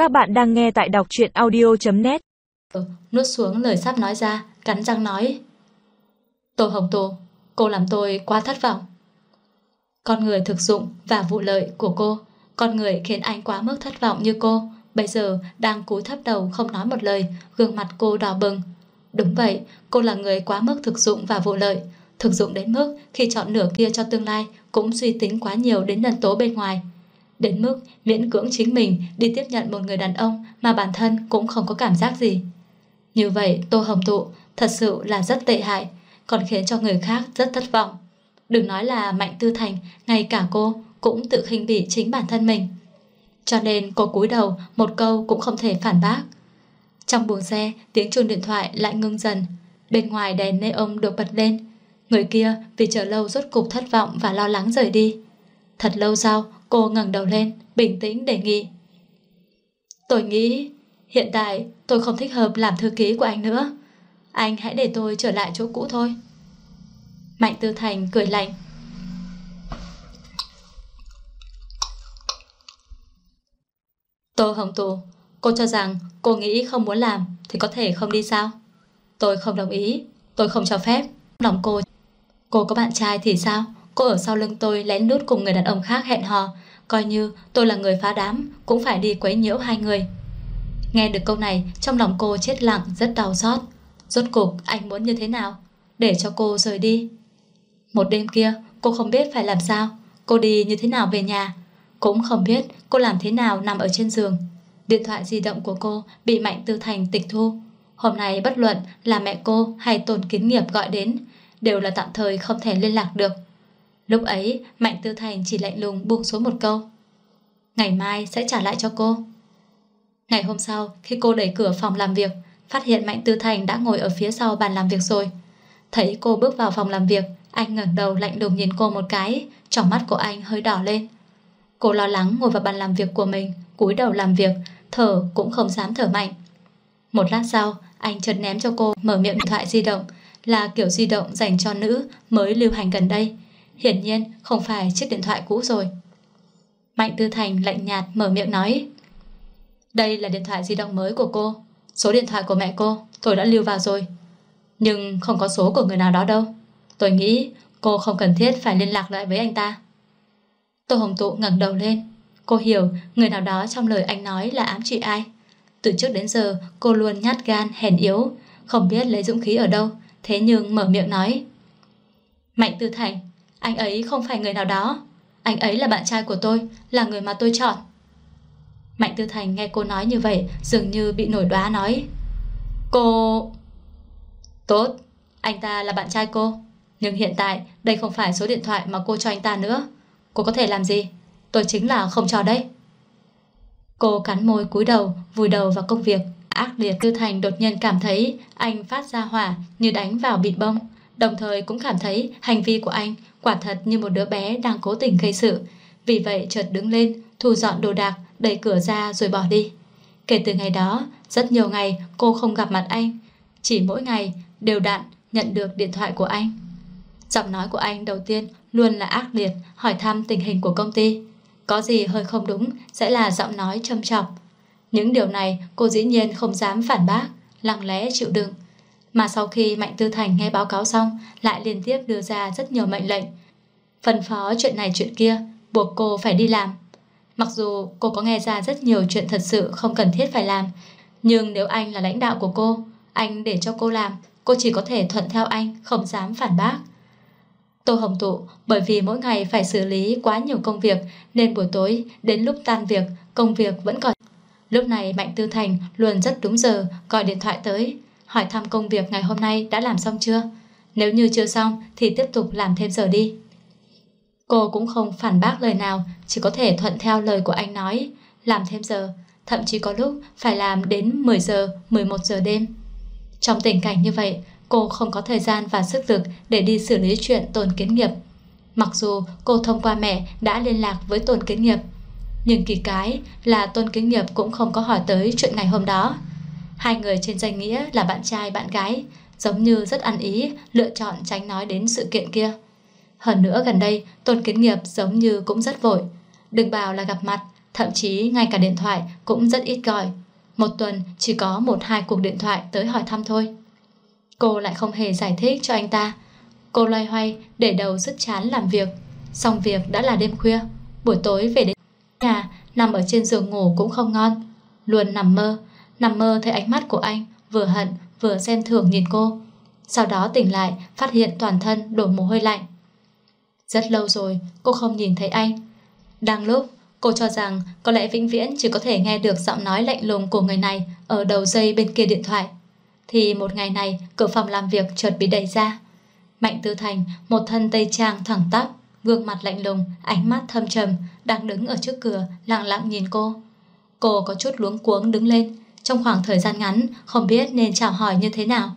Các bạn đang nghe tại đọc truyện audio.net. Nuốt xuống lời sắp nói ra, cắn răng nói: Tô Hồng Tô, cô làm tôi quá thất vọng. Con người thực dụng và vụ lợi của cô, con người khiến anh quá mức thất vọng như cô, bây giờ đang cúi thấp đầu không nói một lời, gương mặt cô đỏ bừng. Đúng vậy, cô là người quá mức thực dụng và vụ lợi, thực dụng đến mức khi chọn nửa kia cho tương lai cũng suy tính quá nhiều đến nhân tố bên ngoài, đến mức miễn cưỡng chính mình đi tiếp nhận một người đàn ông mà bản thân cũng không có cảm giác gì. Như vậy Tô Hồng Tụ thật sự là rất tệ hại, còn khiến cho người khác rất thất vọng. Đừng nói là Mạnh Tư Thành, ngay cả cô cũng tự khinh bỉ chính bản thân mình. Cho nên cô cúi đầu, một câu cũng không thể phản bác. Trong buồng xe, tiếng chuông điện thoại lại ngưng dần. Bên ngoài đèn neon được bật lên. Người kia vì chờ lâu rốt cục thất vọng và lo lắng rời đi. Thật lâu sau, cô ngẩng đầu lên, bình tĩnh đề nghị: Tôi nghĩ hiện tại tôi không thích hợp làm thư ký của anh nữa. Anh hãy để tôi trở lại chỗ cũ thôi. Mạnh Tư Thành cười lạnh: Tô Hồng Tụ, cô cho rằng cô nghĩ không muốn làm thì có thể không đi sao? Tôi không đồng ý, tôi không cho phép. Lòng cô có bạn trai thì sao? Cô ở sau lưng tôi lén lút cùng người đàn ông khác hẹn hò, coi như tôi là người phá đám cũng phải đi quấy nhiễu hai người. Nghe được câu này, trong lòng cô chết lặng, rất đau xót. Rốt cục anh muốn như thế nào? Để cho cô rời đi. Một đêm kia cô không biết phải làm sao, cô đi như thế nào về nhà, cũng không biết cô làm thế nào nằm ở trên giường. Điện thoại di động của cô bị Mạnh Tư Thành tịch thu. Hôm nay bất luận là mẹ cô hay Tôn Kiến Nghiệp gọi đến đều là tạm thời không thể liên lạc được. Lúc ấy Mạnh Tư Thành chỉ lạnh lùng buông xuống một câu: Ngày mai sẽ trả lại cho cô. Ngày hôm sau, khi cô đẩy cửa phòng làm việc, phát hiện Mạnh Tư Thành đã ngồi ở phía sau bàn làm việc rồi. Thấy cô bước vào phòng làm việc, anh ngẩng đầu lạnh lùng nhìn cô một cái, trong mắt của anh hơi đỏ lên. Cô lo lắng ngồi vào bàn làm việc của mình, cúi đầu làm việc, thở cũng không dám thở mạnh. Một lát sau, anh chợt ném cho cô mở miệng điện thoại di động, là kiểu di động dành cho nữ mới lưu hành gần đây, hiển nhiên không phải chiếc điện thoại cũ rồi. Mạnh Tư Thành lạnh nhạt mở miệng nói: Đây là điện thoại di động mới của cô. Số điện thoại của mẹ cô tôi đã lưu vào rồi, nhưng không có số của người nào đó đâu. Tôi nghĩ cô không cần thiết phải liên lạc lại với anh ta. Tô Hồng Tụ ngẩng đầu lên. Cô hiểu người nào đó trong lời anh nói là ám chỉ ai. Từ trước đến giờ cô luôn nhát gan hèn yếu, không biết lấy dũng khí ở đâu, thế nhưng mở miệng nói: Mạnh Tư Thành, anh ấy không phải người nào đó. Anh ấy là bạn trai của tôi, là người mà tôi chọn. Mạnh Tư Thành nghe cô nói như vậy dường như bị nổi đoá, nói: Cô... Tốt, anh ta là bạn trai cô, nhưng hiện tại đây không phải số điện thoại mà cô cho anh ta nữa. Cô có thể làm gì? Tôi chính là không cho đấy. Cô cắn môi cúi đầu, vùi đầu vào công việc. Ác liệt. Tư Thành đột nhiên cảm thấy anh phát ra hỏa như đánh vào bịt bông, đồng thời cũng cảm thấy hành vi của anh quả thật như một đứa bé đang cố tình gây sự. Vì vậy chợt đứng lên, thu dọn đồ đạc, đẩy cửa ra rồi bỏ đi. Kể từ ngày đó, rất nhiều ngày cô không gặp mặt anh, chỉ mỗi ngày đều đặn nhận được điện thoại của anh. Giọng nói của anh đầu tiên luôn là ác liệt, hỏi thăm tình hình của công ty. Có gì hơi không đúng sẽ là giọng nói châm chọc. Những điều này cô dĩ nhiên không dám phản bác, lặng lẽ chịu đựng. Mà sau khi Mạnh Tư Thành nghe báo cáo xong, lại liên tiếp đưa ra rất nhiều mệnh lệnh, phân phó chuyện này chuyện kia, buộc cô phải đi làm. Mặc dù cô có nghe ra rất nhiều chuyện thật sự không cần thiết phải làm, nhưng nếu anh là lãnh đạo của cô, anh để cho cô làm, cô chỉ có thể thuận theo anh, không dám phản bác. Tô Hồng Tụ bởi vì mỗi ngày phải xử lý quá nhiều công việc nên buổi tối đến lúc tan việc công việc vẫn còn. Lúc này Mạnh Tư Thành luôn rất đúng giờ gọi điện thoại tới, hỏi thăm công việc ngày hôm nay đã làm xong chưa. Nếu như chưa xong thì tiếp tục làm thêm giờ đi. Cô cũng không phản bác lời nào, chỉ có thể thuận theo lời của anh nói, làm thêm giờ, thậm chí có lúc phải làm đến 10 giờ, 11 giờ đêm. Trong tình cảnh như vậy, cô không có thời gian và sức lực để đi xử lý chuyện Tôn Kiến Nghiệp. Mặc dù cô thông qua mẹ đã liên lạc với Tôn Kiến Nghiệp, nhưng kỳ cái là Tôn Kiến Nghiệp cũng không có hỏi tới chuyện ngày hôm đó. Hai người trên danh nghĩa là bạn trai bạn gái, giống như rất ăn ý, lựa chọn tránh nói đến sự kiện kia. Hơn nữa gần đây Tôn Kiến Nghiệp giống như cũng rất vội, đừng bảo là gặp mặt, Thậm chí ngay cả điện thoại cũng rất ít gọi. Một tuần chỉ có 1-2 cuộc điện thoại tới hỏi thăm thôi. Cô lại không hề giải thích cho anh ta. Cô loay hoay để đầu dứt chán làm việc. Xong việc đã là đêm khuya. Buổi tối về đến nhà, nằm ở trên giường ngủ cũng không ngon. Luôn nằm mơ thấy ánh mắt của anh vừa hận vừa ghen thưởng nhìn cô. Sau đó tỉnh lại, phát hiện toàn thân đổ mồ hôi lạnh. Rất lâu rồi cô không nhìn thấy anh. Đang lúc cô cho rằng có lẽ vĩnh viễn chỉ có thể nghe được giọng nói lạnh lùng của người này ở đầu dây bên kia điện thoại, thì một ngày này cửa phòng làm việc chợt bị đẩy ra. Mạnh Tư Thành, một thân tây trang thẳng tắp, gương mặt lạnh lùng, ánh mắt thâm trầm, đang đứng ở trước cửa lặng lặng nhìn cô. Cô có chút luống cuống đứng lên. Trong khoảng thời gian ngắn không biết nên chào hỏi như thế nào.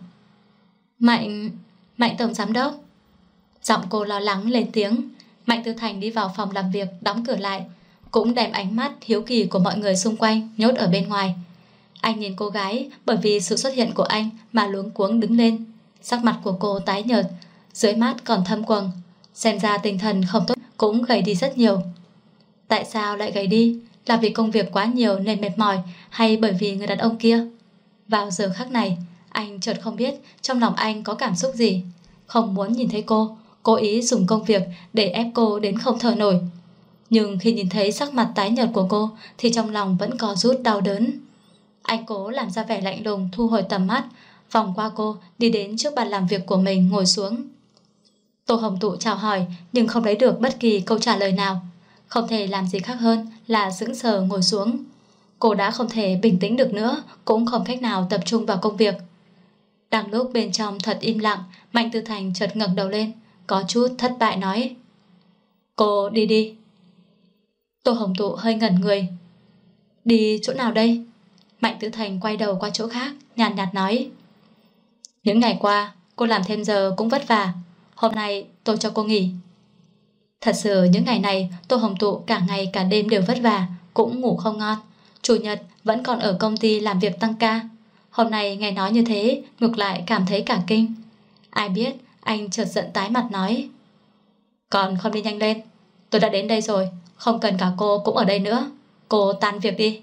Mạnh tổng giám đốc. Giọng cô lo lắng lên tiếng. Mạnh Tư Thành đi vào phòng làm việc, đóng cửa lại, cũng đem ánh mắt hiếu kỳ của mọi người xung quanh nhốt ở bên ngoài. Anh nhìn cô gái bởi vì sự xuất hiện của anh mà luống cuống đứng lên. Sắc mặt của cô tái nhợt, dưới mắt còn thâm quầng, xem ra tinh thần không tốt, cũng gầy đi rất nhiều. Tại sao lại gầy đi? Là vì công việc quá nhiều nên mệt mỏi, hay bởi vì người đàn ông kia? Vào giờ khắc này, anh chợt không biết trong lòng anh có cảm xúc gì. Không muốn nhìn thấy cô, cố ý dùng công việc để ép cô đến không thở nổi. Nhưng khi nhìn thấy sắc mặt tái nhợt của cô thì trong lòng vẫn có rút đau đớn. Anh cố làm ra vẻ lạnh lùng, thu hồi tầm mắt, vòng qua cô, đi đến trước bàn làm việc của mình ngồi xuống. Tô Hồng Tụ chào hỏi nhưng không lấy được bất kỳ câu trả lời nào. Không thể làm gì khác hơn là sững sờ ngồi xuống. Cô đã không thể bình tĩnh được nữa, cũng không cách nào tập trung vào công việc. Đang lúc bên trong thật im lặng, Mạnh Tư Thành chợt ngẩng đầu lên, có chút thất bại nói: Cô đi đi. Tô Hồng Tụ hơi ngẩn người. Đi chỗ nào đây? Mạnh Tư Thành quay đầu qua chỗ khác, nhàn nhạt nói: Những ngày qua cô làm thêm giờ cũng vất vả, hôm nay tôi cho cô nghỉ. Thật sự những ngày này Tô Hồng Tụ cả ngày cả đêm đều vất vả, cũng ngủ không ngon. Chủ nhật vẫn còn ở công ty làm việc tăng ca. Hôm nay nghe nói như thế, ngược lại cảm thấy cả kinh. Ai biết anh chợt giận tái mặt nói: Còn không đi nhanh lên, tôi đã đến đây rồi, không cần cả cô cũng ở đây nữa. Cô tan việc đi.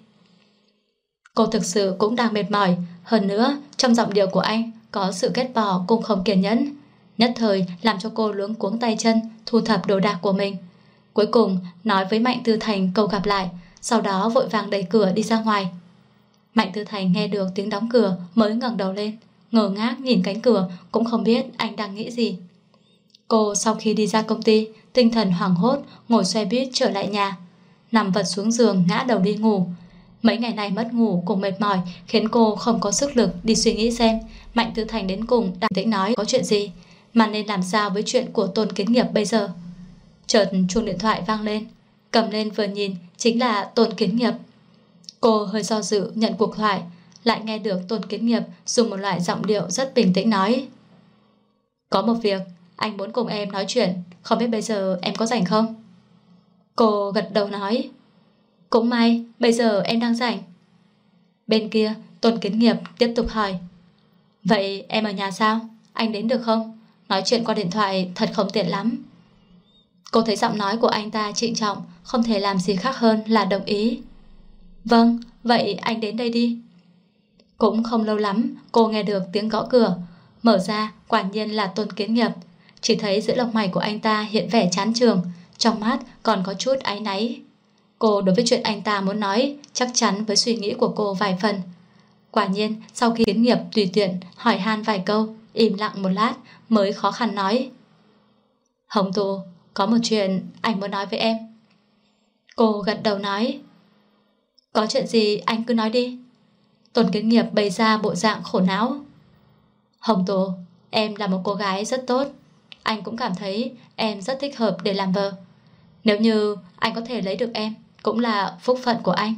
Cô thực sự cũng đang mệt mỏi. Hơn nữa trong giọng điệu của anh có sự ghét bỏ cùng không kiên nhẫn, nhất thời làm cho cô luống cuống tay chân thu thập đồ đạc của mình. Cuối cùng nói với Mạnh Tư Thành câu gặp lại, sau đó vội vàng đẩy cửa đi ra ngoài. Mạnh Tư Thành nghe được tiếng đóng cửa mới ngẩng đầu lên, ngơ ngác nhìn cánh cửa, cũng không biết anh đang nghĩ gì. Cô sau khi đi ra công ty, tinh thần hoảng hốt, ngồi xe buýt trở lại nhà, nằm vật xuống giường ngã đầu đi ngủ. Mấy ngày này mất ngủ cùng mệt mỏi khiến cô không có sức lực đi suy nghĩ xem Mạnh Tư Thành đến cùng đang tính nói có chuyện gì, mà nên làm sao với chuyện của Tôn Kiến Nghiệp bây giờ. Chợt chuông điện thoại vang lên, cầm lên vừa nhìn chính là Tôn Kiến Nghiệp. Cô hơi do dự nhận cuộc thoại, lại nghe được Tôn Kiến Nghiệp dùng một loại giọng điệu rất bình tĩnh nói: Có một việc anh muốn cùng em nói chuyện, không biết bây giờ em có rảnh không? Cô gật đầu nói: Cũng may bây giờ em đang rảnh. Bên kia Tôn Kiến Nghiệp tiếp tục hỏi: Vậy em ở nhà sao? Anh đến được không? Nói chuyện qua điện thoại thật không tiện lắm. Cô thấy giọng nói của anh ta trịnh trọng, không thể làm gì khác hơn là đồng ý. Vâng, vậy anh đến đây đi. Cũng không lâu lắm cô nghe được tiếng gõ cửa. Mở ra quả nhiên là Tôn Kiến Nghiệp. Chỉ thấy giữa lông mày của anh ta hiện vẻ chán chường, trong mắt còn có chút áy náy. Cô đối với chuyện anh ta muốn nói chắc chắn với suy nghĩ của cô vài phần. Quả nhiên sau khi Kiến Nghiệp tùy tiện hỏi han vài câu, im lặng một lát mới khó khăn nói: Hồng Tụ, có một chuyện anh muốn nói với em. Cô gật đầu nói: Có chuyện gì anh cứ nói đi. Tôn Kiến Nghiệp bày ra bộ dạng khổ não. Hồng Tụ, em là một cô gái rất tốt, anh cũng cảm thấy em rất thích hợp để làm vợ. Nếu như anh có thể lấy được em, cũng là phúc phận của anh.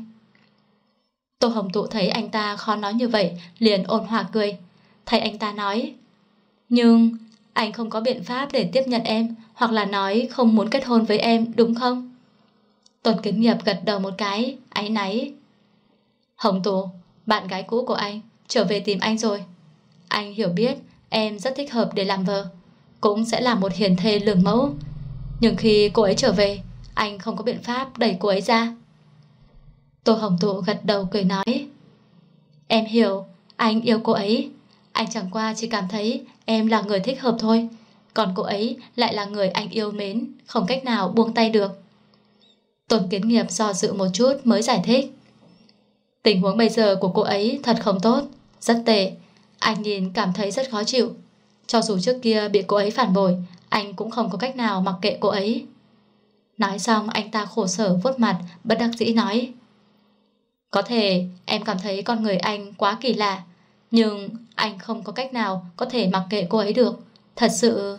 Tô Hồng Tụ thấy anh ta khó nói như vậy, liền ôn hòa cười. Thấy anh ta nói: Nhưng anh không có biện pháp để tiếp nhận em, hoặc là nói không muốn kết hôn với em, đúng không? Tôn Kiến Nghiệp gật đầu một cái, áy náy. Hồng Tụ, bạn gái cũ của anh trở về tìm anh rồi. Anh hiểu biết em rất thích hợp để làm vợ, cũng sẽ là một hiền thê lương mẫu. Nhưng khi cô ấy trở về, anh không có biện pháp đẩy cô ấy ra. Tô Hồng Tụ gật đầu cười nói: Em hiểu, anh yêu cô ấy. Anh chẳng qua chỉ cảm thấy em là người thích hợp thôi. Còn cô ấy lại là người anh yêu mến, không cách nào buông tay được. Tôn Kiến Nghiệp do dự một chút mới giải thích: Tình huống bây giờ của cô ấy thật không tốt, rất tệ. Anh nhìn cảm thấy rất khó chịu. Cho dù trước kia bị cô ấy phản bội, anh cũng không có cách nào mặc kệ cô ấy. Nói xong anh ta khổ sở vuốt mặt, bất đắc dĩ nói: Có thể em cảm thấy con người anh quá kỳ lạ, nhưng anh không có cách nào có thể mặc kệ cô ấy được. Thật sự...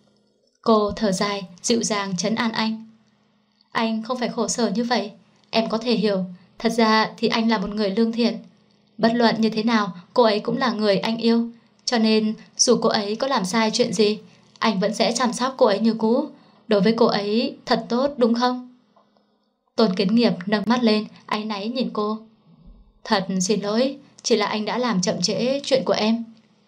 Cô thở dài, dịu dàng trấn an anh: Anh không phải khổ sở như vậy. Em có thể hiểu. Thật ra thì anh là một người lương thiện. Bất luận như thế nào, cô ấy cũng là người anh yêu. Cho nên dù cô ấy có làm sai chuyện gì, anh vẫn sẽ chăm sóc cô ấy như cũ. Đối với cô ấy thật tốt đúng không? Tôn Kiến Nghiệp nâng mắt lên, áy náy nhìn cô: Thật xin lỗi, chỉ là anh đã làm chậm trễ chuyện của em.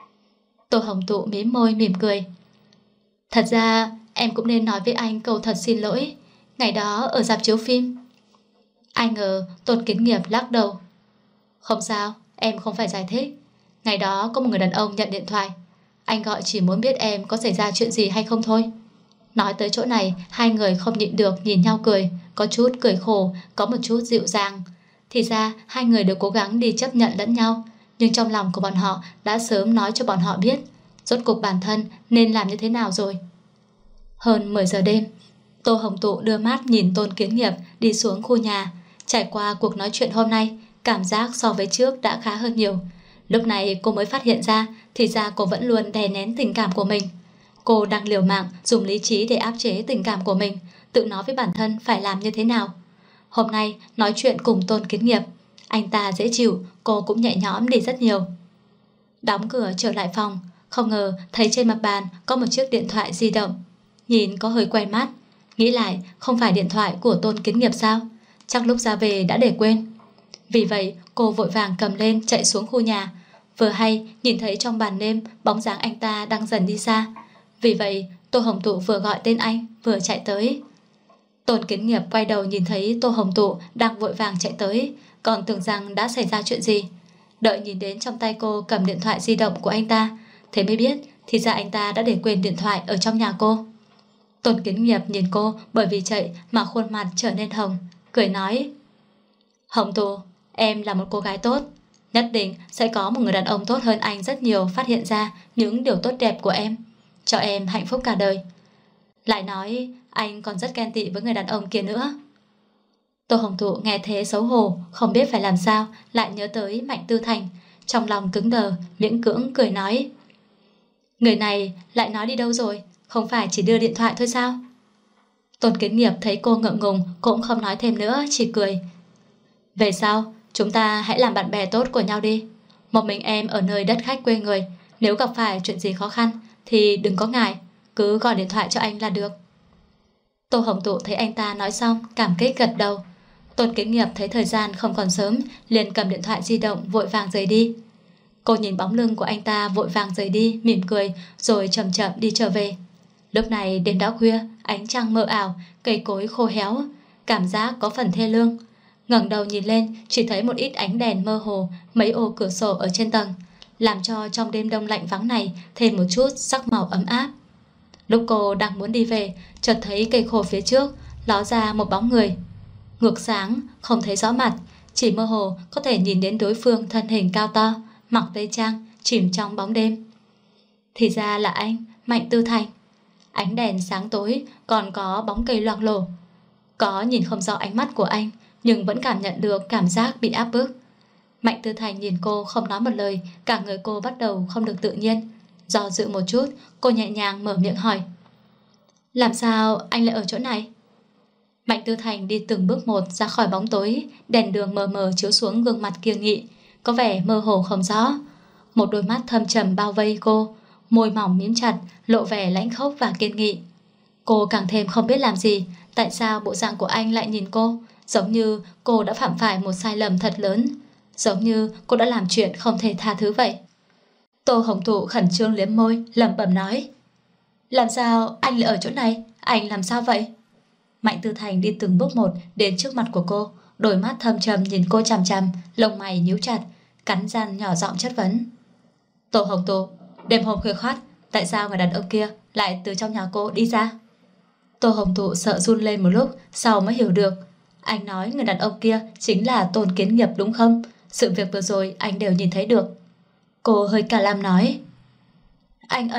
Tô Hồng Tụ mím môi mỉm cười: Thật ra em cũng nên nói với anh câu thật xin lỗi. Ngày đó ở rạp chiếu phim. Ai ngờ Tôn Kiến Nghiệp lắc đầu: Không sao, em không phải giải thích. Ngày đó có một người đàn ông nhận điện thoại. Anh gọi chỉ muốn biết em có xảy ra chuyện gì hay không thôi. Nói tới chỗ này, hai người không nhịn được nhìn nhau cười, có chút cười khổ, có một chút dịu dàng. Thì ra hai người đều cố gắng đi chấp nhận lẫn nhau, nhưng trong lòng của bọn họ đã sớm nói cho bọn họ biết rốt cuộc bản thân nên làm như thế nào rồi. Hơn 10 giờ đêm, Tô Hồng Tụ đưa mắt nhìn Tôn Kiến Nghiệp đi xuống khu nhà. Trải qua cuộc nói chuyện hôm nay, cảm giác so với trước đã khá hơn nhiều. Lúc này cô mới phát hiện ra thì ra cô vẫn luôn đè nén tình cảm của mình. Cô đang liều mạng dùng lý trí để áp chế tình cảm của mình, tự nói với bản thân phải làm như thế nào. Hôm nay nói chuyện cùng Tôn Kiến Nghiệp, anh ta dễ chịu, cô cũng nhẹ nhõm đi rất nhiều. Đóng cửa trở lại phòng, không ngờ thấy trên mặt bàn có một chiếc điện thoại di động. Nhìn có hơi quen mắt, nghĩ lại không phải điện thoại của Tôn Kiến Nghiệp sao? Chắc lúc ra về đã để quên. Vì vậy cô vội vàng cầm lên chạy xuống khu nhà. Vừa hay nhìn thấy trong màn đêm bóng dáng anh ta đang dần đi xa. Vì vậy Tô Hồng Tụ vừa gọi tên anh vừa chạy tới. Tôn Kiến Nghiệp quay đầu nhìn thấy Tô Hồng Tụ đang vội vàng chạy tới, còn tưởng rằng đã xảy ra chuyện gì. Đợi nhìn đến trong tay cô cầm điện thoại di động của anh ta, thế mới biết thì ra anh ta đã để quên điện thoại ở trong nhà cô. Tôn Kiến Nghiệp nhìn cô bởi vì chạy mà khuôn mặt trở nên hồng, cười nói: Hồng Tụ, em là một cô gái tốt, nhất định sẽ có một người đàn ông tốt hơn anh rất nhiều phát hiện ra những điều tốt đẹp của em, cho em hạnh phúc cả đời. Lại nói anh còn rất ghen tị với người đàn ông kia nữa. Tô Hồng Tụ nghe thế xấu hổ, không biết phải làm sao, lại nhớ tới Mạnh Tư Thành, trong lòng cứng đờ, miễn cưỡng cười nói: Người này lại nói đi đâu rồi, không phải chỉ đưa điện thoại thôi sao? Tôn Kiến Nghiệp thấy cô ngượng ngùng cũng không nói thêm nữa, chỉ cười: Về sau chúng ta hãy làm bạn bè tốt của nhau đi. Một mình em ở nơi đất khách quê người, nếu gặp phải chuyện gì khó khăn thì đừng có ngại, cứ gọi điện thoại cho anh là được. Tô Hồng Tụ thấy anh ta nói xong cảm kích gật đầu. Tôn Kiến Nghiệp thấy thời gian không còn sớm, liền cầm điện thoại di động vội vàng rời đi. Cô nhìn bóng lưng của anh ta vội vàng rời đi, mỉm cười rồi chậm chậm đi trở về. Lúc này đêm đã khuya, ánh trăng mờ ảo, cây cối khô héo, cảm giác có phần thê lương. Ngẩng đầu nhìn lên, chỉ thấy một ít ánh đèn mơ hồ, mấy ô cửa sổ ở trên tầng, làm cho trong đêm đông lạnh vắng này thêm một chút sắc màu ấm áp. Lúc cô đang muốn đi về, chợt thấy cây khô phía trước ló ra một bóng người. Ngược sáng, không thấy rõ mặt, chỉ mơ hồ có thể nhìn đến đối phương thân hình cao to, mặc tây trang, chìm trong bóng đêm. Thì ra là anh, Mạnh Tư Thành. Ánh đèn sáng tối, còn có bóng cây loang lổ. Có nhìn không rõ ánh mắt của anh, nhưng vẫn cảm nhận được cảm giác bị áp bức. Mạnh Tư Thành nhìn cô không nói một lời, cả người cô bắt đầu không được tự nhiên. Do dự một chút, cô nhẹ nhàng mở miệng hỏi: Làm sao anh lại ở chỗ này? Mạnh Tư Thành đi từng bước một ra khỏi bóng tối, đèn đường mờ mờ chiếu xuống gương mặt kiêng nghị, có vẻ mơ hồ không rõ. Một đôi mắt thâm trầm bao vây cô, môi mỏng mím chặt, lộ vẻ lãnh khốc và kiên nghị. Cô càng thêm không biết làm gì, tại sao bộ dạng của anh lại nhìn cô, giống như cô đã phạm phải một sai lầm thật lớn, giống như cô đã làm chuyện không thể tha thứ vậy. Tô Hồng Tụ khẩn trương liếm môi, lẩm bẩm nói: Làm sao anh lại ở chỗ này? Anh làm sao vậy? Mạnh Tư Thành đi từng bước một đến trước mặt của cô, đôi mắt thâm trầm nhìn cô chằm chằm, lông mày nhíu chặt, cắn răng nhỏ giọng chất vấn. Tô Hồng Tụ, đêm hôm khuya khoắt, tại sao người đàn ông kia lại từ trong nhà cô đi ra? Tô Hồng Tụ sợ run lên một lúc, sau mới hiểu được. Anh nói người đàn ông kia chính là Tôn Kiến Nghiệp đúng không? Sự việc vừa rồi anh đều nhìn thấy được. Cô hơi cả lam nói. Anh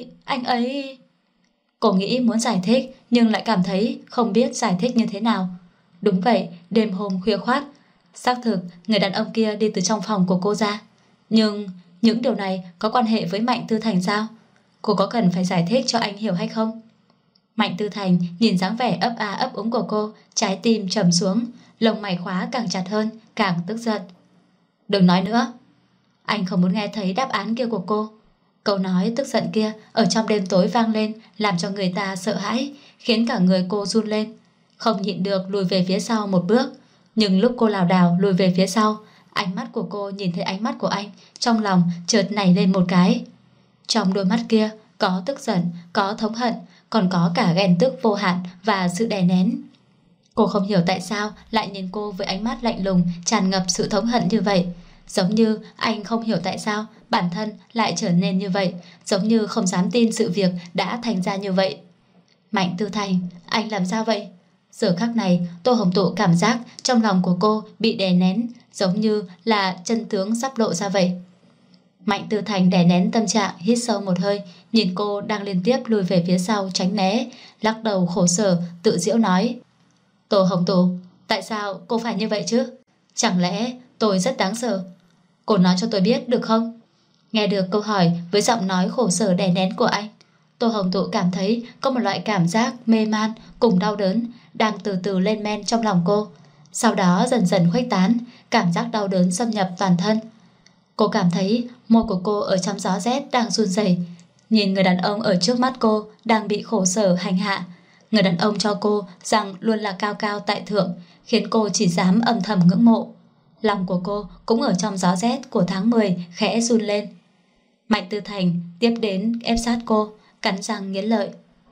ấy... Cô nghĩ muốn giải thích nhưng lại cảm thấy không biết giải thích như thế nào. Đúng vậy, đêm hôm khuya khoát, xác thực người đàn ông kia đi từ trong phòng của cô ra. Nhưng những điều này có quan hệ với Mạnh Tư Thành sao? Cô có cần phải giải thích cho anh hiểu hay không? Mạnh Tư Thành nhìn dáng vẻ ấp a ấp úng của cô, trái tim trầm xuống, lông mày khóa càng chặt hơn, càng tức giận. Đừng nói nữa. Anh không muốn nghe thấy đáp án kia của cô. Câu nói tức giận kia ở trong đêm tối vang lên, làm cho người ta sợ hãi, khiến cả người cô run lên, không nhịn được lùi về phía sau một bước. Nhưng lúc cô lảo đảo lùi về phía sau, ánh mắt của cô nhìn thấy ánh mắt của anh, trong lòng chợt nảy lên một cái. Trong đôi mắt kia có tức giận, có thống hận, còn có cả ghen tức vô hạn và sự đè nén. Cô không hiểu tại sao lại nhìn cô với ánh mắt lạnh lùng, tràn ngập sự thống hận như vậy. Giống như anh không hiểu tại sao bản thân lại trở nên như vậy, giống như không dám tin sự việc đã thành ra như vậy. Mạnh Tư Thành, anh làm sao vậy? Giờ khắc này Tô Hồng Tụ cảm giác trong lòng của cô bị đè nén, giống như là chân tướng sắp lộ ra vậy. Mạnh Tư Thành đè nén tâm trạng, hít sâu một hơi, nhìn cô đang liên tiếp lùi về phía sau tránh né, lắc đầu khổ sở, tự giễu nói. Tô Hồng Tụ, tại sao cô phải như vậy chứ? Chẳng lẽ tôi rất đáng sợ? Cô nói cho tôi biết được không? Nghe được câu hỏi với giọng nói khổ sở đè nén của anh, Tô Hồng Tụ cảm thấy có một loại cảm giác mê man cùng đau đớn đang từ từ lên men trong lòng cô. Sau đó dần dần khuếch tán, cảm giác đau đớn xâm nhập toàn thân. Cô cảm thấy môi của cô ở trong gió rét đang run rẩy, nhìn người đàn ông ở trước mắt cô đang bị khổ sở hành hạ. Người đàn ông cho cô rằng luôn là cao cao tại thượng, khiến cô chỉ dám âm thầm ngưỡng mộ. Lòng của cô cũng ở trong gió rét của tháng 10 khẽ run lên. Mạnh Tư Thành tiếp đến ép sát cô, cắn răng nghiến lợi.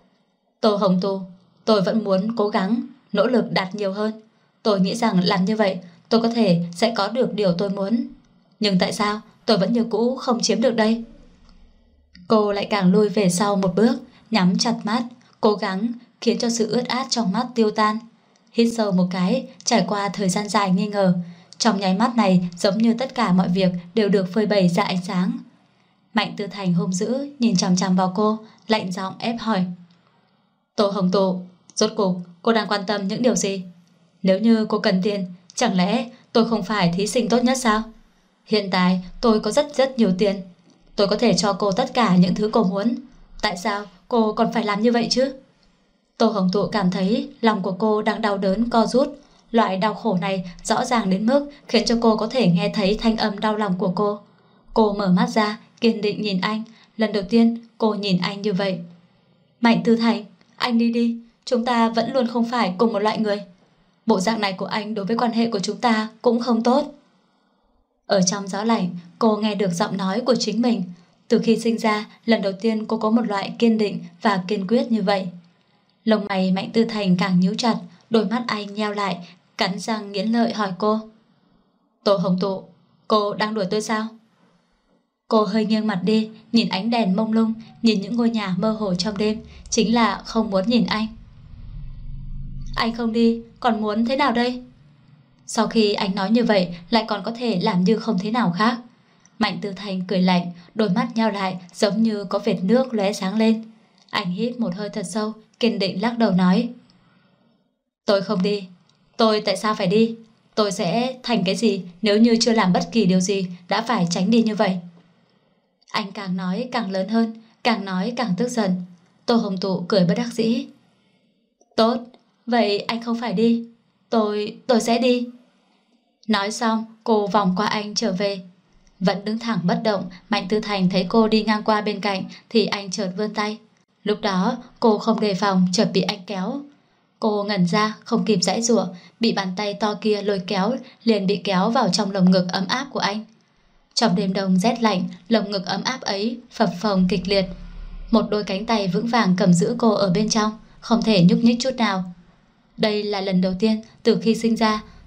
Tô Hồng Tụ, tôi vẫn muốn cố gắng, nỗ lực đạt nhiều hơn. Tôi nghĩ rằng làm như vậy tôi có thể sẽ có được điều tôi muốn. Nhưng tại sao tôi vẫn như cũ không chiếm được đây? Cô lại càng lùi về sau một bước, nhắm chặt mắt, cố gắng khiến cho sự ướt át trong mắt tiêu tan. Hít sâu một cái, trải qua thời gian dài nghi ngờ, trong nháy mắt này giống như tất cả mọi việc đều được phơi bày ra ánh sáng. Mạnh Tư Thành hung dữ nhìn chằm chằm vào cô, lạnh giọng ép hỏi. Tô Hồng Tụ, rốt cuộc cô đang quan tâm những điều gì? Nếu như cô cần tiền, chẳng lẽ tôi không phải thí sinh tốt nhất sao? Hiện tại tôi có rất nhiều tiền, tôi có thể cho cô tất cả những thứ cô muốn. Tại sao cô còn phải làm như vậy chứ? Tô Hồng Tụ cảm thấy lòng của cô đang đau đớn co rút. Loại đau khổ này rõ ràng đến mức khiến cho cô có thể nghe thấy thanh âm đau lòng của cô. Cô mở mắt ra, kiên định nhìn anh. Lần đầu tiên cô nhìn anh như vậy. Mạnh Tư Thành, anh đi đi, chúng ta vẫn luôn không phải cùng một loại người. Bộ dạng này của anh đối với quan hệ của chúng ta cũng không tốt. Ở trong gió lạnh, cô nghe được giọng nói của chính mình. Từ khi sinh ra, lần đầu tiên cô có một loại kiên định và kiên quyết như vậy. Lông mày Mạnh Tư Thành càng nhíu chặt, đôi mắt anh nheo lại, cắn răng nghiến lợi hỏi cô. Tô Hồng Tụ, cô đang đuổi tôi sao? Cô hơi nghiêng mặt đi, nhìn ánh đèn mông lung, nhìn những ngôi nhà mơ hồ trong đêm, chính là không muốn nhìn anh. Anh không đi, còn muốn thế nào đây? Sau khi anh nói như vậy, lại còn có thể làm như không thế nào khác. Mạnh Tư Thành cười lạnh, đôi mắt nheo lại giống như có vệt nước lóe sáng lên. Anh hít một hơi thật sâu, kiên định lắc đầu nói. Tôi không đi. Tôi tại sao phải đi? Tôi sẽ thành cái gì nếu như chưa làm bất kỳ điều gì đã phải tránh đi như vậy? Anh càng nói càng lớn hơn, càng nói càng tức giận. Tô Hồng Tụ cười bất đắc dĩ. Tốt, vậy anh không phải đi. Tôi sẽ đi. Nói xong, cô vòng qua anh trở về. Vẫn đứng thẳng bất động, Mạnh Tư Thành thấy cô đi ngang qua bên cạnh thì anh chợt vươn tay. Lúc đó cô không đề phòng, chợt bị anh kéo. Cô ngẩn ra, không kịp giãy giụa, bị bàn tay to kia lôi kéo, liền bị kéo vào trong lồng ngực ấm áp của anh. Trong đêm đông rét lạnh, lồng ngực ấm áp ấy phập phồng kịch liệt. Một đôi cánh tay vững vàng cầm giữ cô ở bên trong, không thể nhúc nhích chút nào. Đây là lần đầu tiên từ khi sinh ra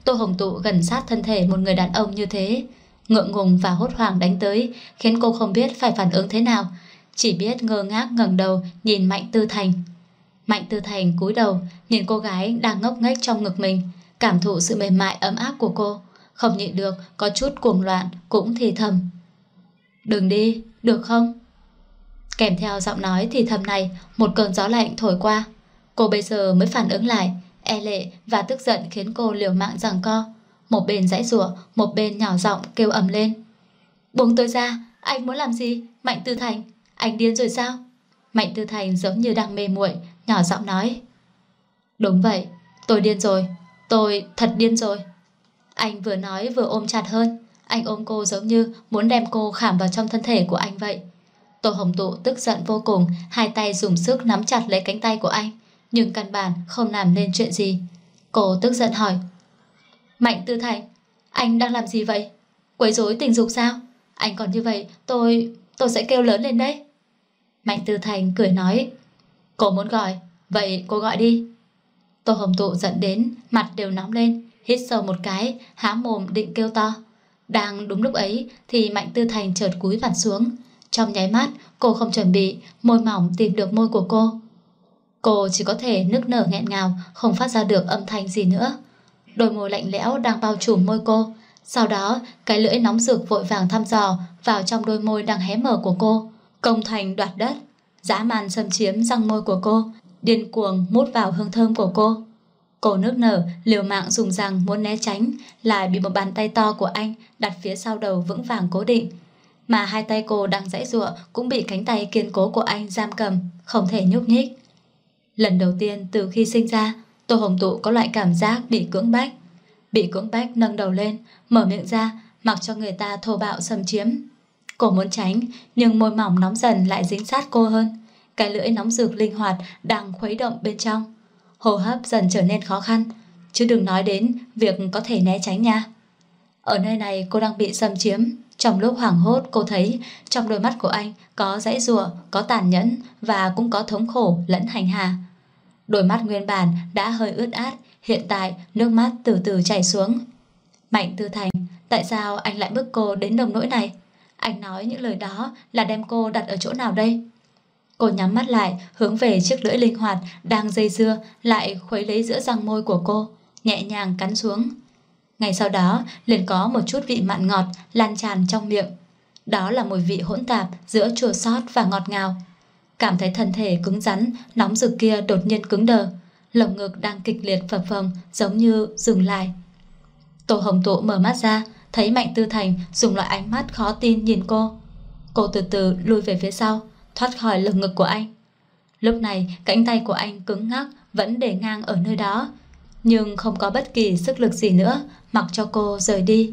Tô Hồng Tụ gần sát thân thể một người đàn ông như thế, ngượng ngùng và hốt hoảng đánh tới, khiến cô không biết phải phản ứng thế nào, chỉ biết ngơ ngác ngẩng đầu nhìn Mạnh Tư Thành. Mạnh Tư Thành cúi đầu nhìn cô gái đang ngốc nghếch trong ngực mình, cảm thụ sự mềm mại ấm áp của cô, không nhịn được có chút cuồng loạn, cũng thì thầm: "Đừng đi, được không?" Kèm theo giọng nói thì thầm này, một cơn gió lạnh thổi qua. Cô bây giờ mới phản ứng lại, e lệ và tức giận khiến cô liều mạng giằng co, một bên giãy giụa, một bên nhỏ giọng kêu ầm lên: "Buông tôi ra, anh muốn làm gì? Mạnh Tư Thành, anh điên rồi sao?" Mạnh Tư Thành giống như đang mê muội, nhỏ giọng nói: "Đúng vậy, tôi điên rồi, tôi thật điên rồi." Anh vừa nói vừa ôm chặt hơn, anh ôm cô giống như muốn đem cô khảm vào trong thân thể của anh vậy. Tô Hồng Tụ tức giận vô cùng, hai tay dùng sức nắm chặt lấy cánh tay của anh, nhưng căn bản không làm nên chuyện gì. Cô tức giận hỏi: "Mạnh Tư Thành, anh đang làm gì vậy? Quấy rối tình dục sao? Anh còn như vậy, tôi sẽ kêu lớn lên đấy." Mạnh Tư Thành cười nói: "Cô muốn gọi, vậy cô gọi đi." Tô Hồng Tụ giận đến mặt đều nóng lên, hít sâu một cái, há mồm định kêu to. Đang đúng lúc ấy thì Mạnh Tư Thành chợt cúi mặt xuống. Trong nháy mắt cô không chuẩn bị, môi mỏng tìm được môi của cô. Cô chỉ có thể nức nở nghẹn ngào, không phát ra được âm thanh gì nữa. Đôi môi lạnh lẽo đang bao trùm môi cô. Sau đó cái lưỡi nóng rực vội vàng thăm dò vào trong đôi môi đang hé mở của cô, công thành đoạt đất, dã man xâm chiếm răng môi của cô, điên cuồng mút vào hương thơm của cô. Cô nức nở liều mạng dùng răng muốn né tránh, lại bị một bàn tay to của anh đặt phía sau đầu vững vàng cố định, mà hai tay cô đang giãy giụa cũng bị cánh tay kiên cố của anh giam cầm, không thể nhúc nhích. Lần đầu tiên từ khi sinh ra, Tô Hồng Tụ có loại cảm giác bị cưỡng bách. Bị cưỡng bách nâng đầu lên, mở miệng ra, mặc cho người ta thô bạo xâm chiếm. Cô muốn tránh, nhưng môi mỏng nóng dần lại dính sát cô hơn. Cái lưỡi nóng rực linh hoạt đang khuấy động bên trong. Hô hấp dần trở nên khó khăn, chứ đừng nói đến việc có thể né tránh nha. Ở nơi này cô đang bị xâm chiếm. Trong lúc hoảng hốt cô thấy trong đôi mắt của anh có giãy giụa, có tàn nhẫn và cũng có thống khổ lẫn hành hạ. Đôi mắt nguyên bản đã hơi ướt át, hiện tại nước mắt từ từ chảy xuống. Mạnh Tư Thành, tại sao anh lại bức cô đến nông nỗi này? Anh nói những lời đó là đem cô đặt ở chỗ nào đây? Cô nhắm mắt lại, hướng về chiếc lưỡi linh hoạt đang dây dưa lại khuấy lấy giữa răng môi của cô, nhẹ nhàng cắn xuống. Ngay sau đó liền có một chút vị mặn ngọt lan tràn trong miệng. Đó là mùi vị hỗn tạp giữa chua xót và ngọt ngào. Cảm thấy thân thể cứng rắn, nóng rực kia đột nhiên cứng đờ, lồng ngực đang kịch liệt phập phồng giống như dừng lại. Tô Hồng Tụ mở mắt ra, thấy Mạnh Tư Thành dùng loại ánh mắt khó tin nhìn cô. Cô từ từ lùi về phía sau, thoát khỏi lồng ngực của anh. Lúc này cánh tay của anh cứng ngắc vẫn để ngang ở nơi đó, nhưng không có bất kỳ sức lực gì nữa, mặc cho cô rời đi.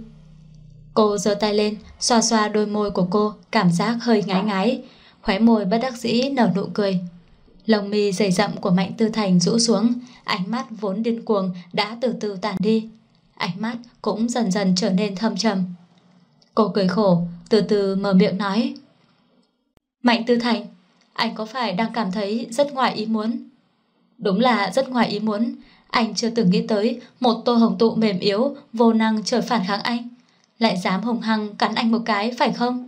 Cô giơ tay lên, xoa xoa đôi môi của cô, cảm giác hơi ngái ngái, khóe môi bất đắc dĩ nở nụ cười. Lông mi dày rậm của Mạnh Tư Thành rũ xuống, ánh mắt vốn điên cuồng đã từ từ tàn đi. Ánh mắt cũng dần dần trở nên thâm trầm. Cô cười khổ, từ từ mở miệng nói: "Mạnh Tư Thành, anh có phải đang cảm thấy rất ngoài ý muốn?" "Đúng là rất ngoài ý muốn. Anh chưa từng nghĩ tới một Tô Hồng Tụ mềm yếu, vô năng trời phản kháng anh, lại dám hùng hăng cắn anh một cái, phải không?"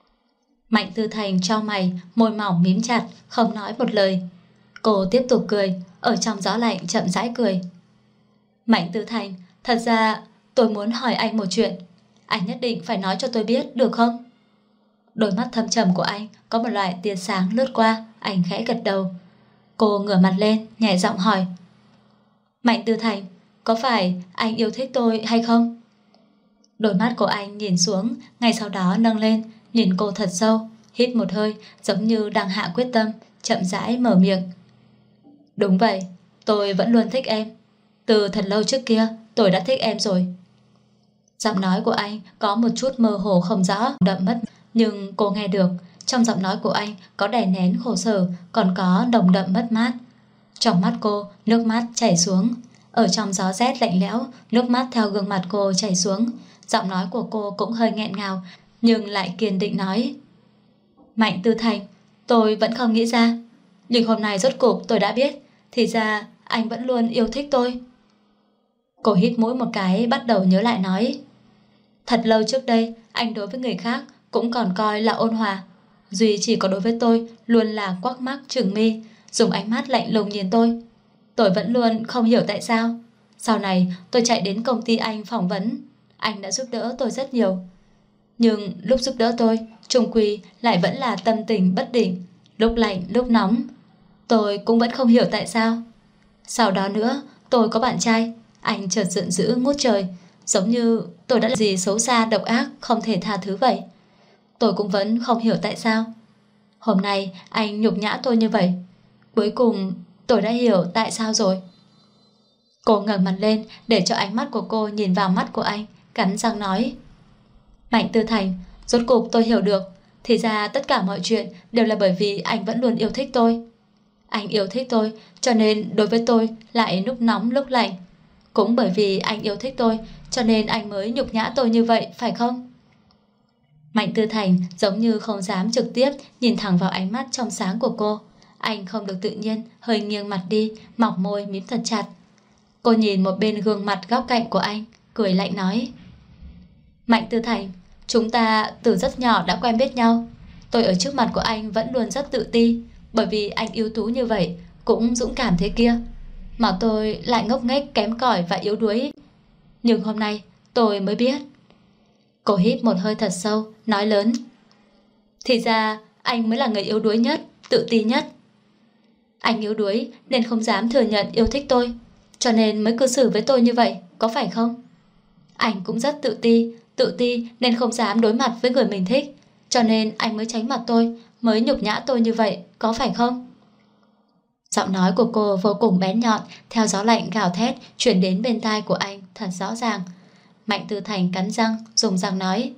Mạnh Tư Thành chau mày, môi mỏng mím chặt, không nói một lời. Cô tiếp tục cười, ở trong gió lạnh chậm rãi cười. "Mạnh Tư Thành, thật ra tôi muốn hỏi anh một chuyện. Anh nhất định phải nói cho tôi biết, được không?" Đôi mắt thâm trầm của anh có một loại tia sáng lướt qua, anh khẽ gật đầu. Cô ngửa mặt lên, nhẹ giọng hỏi: "Mạnh Tư Thành, có phải anh yêu thích tôi hay không?" Đôi mắt của anh nhìn xuống, ngay sau đó nâng lên, nhìn cô thật sâu, hít một hơi, giống như đang hạ quyết tâm, chậm rãi mở miệng: "Đúng vậy, tôi vẫn luôn thích em. Từ thật lâu trước kia, tôi đã thích em rồi." Giọng nói của anh có một chút mơ hồ không rõ, đậm mất, nhưng cô nghe được. Trong giọng nói của anh có đè nén khổ sở, còn có nồng đậm mất mát. Trong mắt cô, nước mắt chảy xuống. Ở trong gió rét lạnh lẽo, nước mắt theo gương mặt cô chảy xuống. Giọng nói của cô cũng hơi nghẹn ngào, nhưng lại kiên định nói: "Mạnh Tư Thành, tôi vẫn không nghĩ ra, nhưng hôm nay rốt cục tôi đã biết, thì ra anh vẫn luôn yêu thích tôi." Cô hít mũi một cái, bắt đầu nhớ lại nói: thật lâu trước đây, anh đối với người khác cũng còn coi là ôn hòa, duy chỉ có đối với tôi luôn là quắc mắt trừng mi, dùng ánh mắt lạnh lùng nhìn tôi. Tôi vẫn luôn không hiểu tại sao. Sau này tôi chạy đến công ty anh phỏng vấn, anh đã giúp đỡ tôi rất nhiều. Nhưng lúc giúp đỡ tôi, chung quy lại vẫn là tâm tình bất định, lúc lạnh lúc nóng. Tôi cũng vẫn không hiểu tại sao. Sau đó nữa, tôi có bạn trai, anh chợt giận dữ ngút trời, giống như tôi đã làm gì xấu xa độc ác không thể tha thứ vậy. Tôi cũng vẫn không hiểu tại sao. Hôm nay anh nhục nhã tôi như vậy. Cuối cùng tôi đã hiểu tại sao rồi. Cô ngẩng mặt lên để cho ánh mắt của cô nhìn vào mắt của anh, cắn răng nói: Mạnh Tư Thành, rốt cục tôi hiểu được. Thì ra tất cả mọi chuyện đều là bởi vì anh vẫn luôn yêu thích tôi. Anh yêu thích tôi, cho nên đối với tôi lại lúc nóng lúc lạnh. Cũng bởi vì anh yêu thích tôi, cho nên anh mới nhục nhã tôi như vậy, phải không? Mạnh Tư Thành giống như không dám trực tiếp nhìn thẳng vào ánh mắt trong sáng của cô. Anh không được tự nhiên, hơi nghiêng mặt đi, mỏng môi mím thật chặt. Cô nhìn một bên gương mặt góc cạnh của anh, cười lạnh nói: Mạnh Tư Thành, chúng ta từ rất nhỏ đã quen biết nhau. Tôi ở trước mặt của anh vẫn luôn rất tự ti, bởi vì anh ưu tú như vậy, cũng dũng cảm thế kia, mà tôi lại ngốc nghếch kém cỏi và yếu đuối. Nhưng hôm nay tôi mới biết. Cô hít một hơi thật sâu, nói lớn: Thì ra anh mới là người yếu đuối nhất, tự ti nhất. Anh yếu đuối nên không dám thừa nhận yêu thích tôi, cho nên mới cư xử với tôi như vậy, có phải không? Anh cũng rất tự ti nên không dám đối mặt với người mình thích, cho nên anh mới tránh mặt tôi, mới nhục nhã tôi như vậy, có phải không? Giọng nói của cô vô cùng bén nhọn, theo gió lạnh gào thét truyền đến bên tai của anh thật rõ ràng. Mạnh Tư Thành cắn răng, dùng răng nói: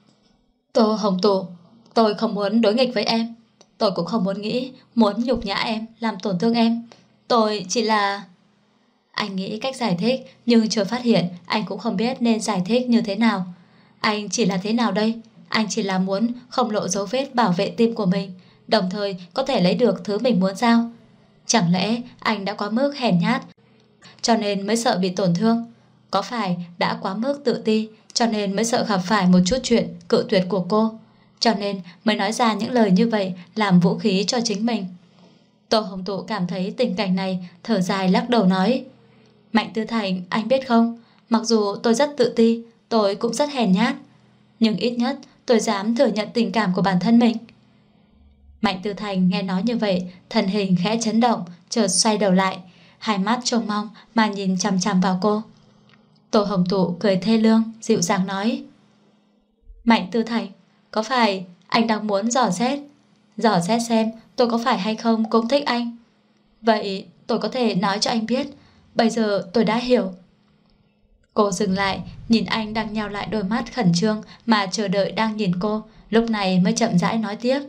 Tô Hồng Tụ, tôi không muốn đối nghịch với em. Tôi cũng không muốn nghĩ, muốn nhục nhã em, làm tổn thương em. Tôi chỉ là... Anh nghĩ cách giải thích, nhưng chưa phát hiện anh cũng không biết nên giải thích như thế nào. Anh chỉ là thế nào đây? Anh chỉ là muốn không lộ dấu vết bảo vệ tim của mình, đồng thời có thể lấy được thứ mình muốn sao? Chẳng lẽ anh đã quá mức hèn nhát, cho nên mới sợ bị tổn thương? Có phải đã quá mức tự ti, cho nên mới sợ gặp phải một chút chuyện cự tuyệt của cô, cho nên mới nói ra những lời như vậy làm vũ khí cho chính mình? Tô Hồng Tụ cảm thấy tình cảnh này, thở dài lắc đầu nói: Mạnh Tư Thành, anh biết không, mặc dù tôi rất tự ti, tôi cũng rất hèn nhát, nhưng ít nhất tôi dám thừa nhận tình cảm của bản thân mình. Mạnh Tư Thành nghe nói như vậy, thân hình khẽ chấn động, chợt xoay đầu lại, hai mắt trông mong mà nhìn chằm chằm vào cô. Tô Hồng Tụ cười thê lương, dịu dàng nói: Mạnh Tư Thành, có phải anh đang muốn dò xét xem tôi có phải hay không cũng thích anh? Vậy tôi có thể nói cho anh biết, bây giờ tôi đã hiểu. Cô dừng lại, nhìn anh đang nheo lại đôi mắt khẩn trương mà chờ đợi đang nhìn cô, lúc này mới chậm rãi nói tiếp: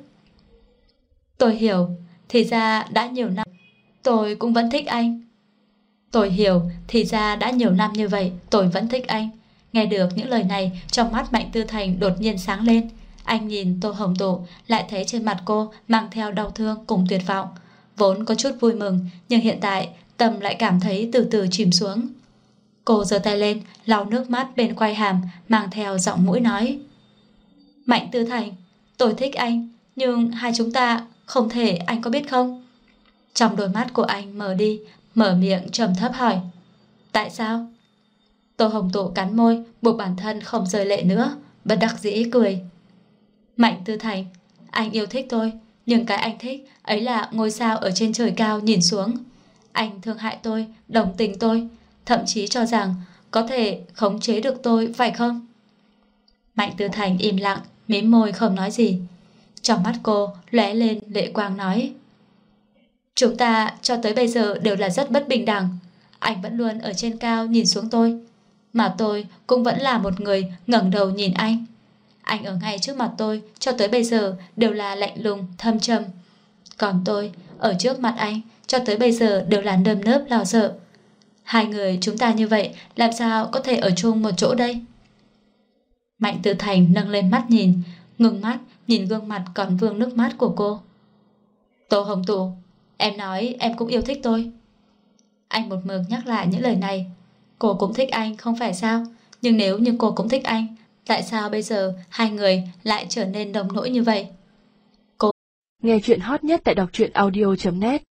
Tôi hiểu, thì ra đã nhiều năm tôi cũng vẫn thích anh. Tôi hiểu, thì ra đã nhiều năm như vậy tôi vẫn thích anh. Nghe được những lời này, trong mắt Mạnh Tư Thành đột nhiên sáng lên. Anh nhìn Tô Hồng Tụ, lại thấy trên mặt cô mang theo đau thương cùng tuyệt vọng. Vốn có chút vui mừng, nhưng hiện tại tâm lại cảm thấy từ từ chìm xuống. Cô giơ tay lên, lau nước mắt bên quai hàm, mang theo giọng mũi nói: Mạnh Tư Thành, tôi thích anh, nhưng hai chúng ta không thể, anh có biết không? Trong đôi mắt của anh mờ đi, mở miệng trầm thấp hỏi: Tại sao? Tô Hồng Tụ cắn môi, buộc bản thân không rơi lệ nữa, bất đắc dĩ cười: Mạnh Tư Thành, anh yêu thích tôi, nhưng cái anh thích ấy là ngôi sao ở trên trời cao nhìn xuống. Anh thương hại tôi, đồng tình tôi, thậm chí cho rằng có thể khống chế được tôi, phải không? Mạnh Tư Thành im lặng, mím môi không nói gì. Trong mắt cô lóe lên lệ quang nói: Chúng ta cho tới bây giờ đều là rất bất bình đẳng. Anh vẫn luôn ở trên cao nhìn xuống tôi, mà tôi cũng vẫn là một người ngẩng đầu nhìn anh. Anh ở ngay trước mặt tôi cho tới bây giờ đều là lạnh lùng, thâm trầm. Còn tôi ở trước mặt anh cho tới bây giờ đều là nơm nớp lo sợ. Hai người chúng ta như vậy làm sao có thể ở chung một chỗ đây? Mạnh Tư Thành nâng lên mắt nhìn, ngừng mắt nhìn gương mặt còn vương nước mắt của cô. Tô Hồng Tụ, em nói em cũng yêu thích tôi. Anh một mực nhắc lại những lời này. Cô cũng thích anh không phải sao? Nhưng nếu như cô cũng thích anh, tại sao bây giờ hai người lại trở nên đồng nỗi như vậy? Nghe chuyện hot nhất tại đọc truyện audio.net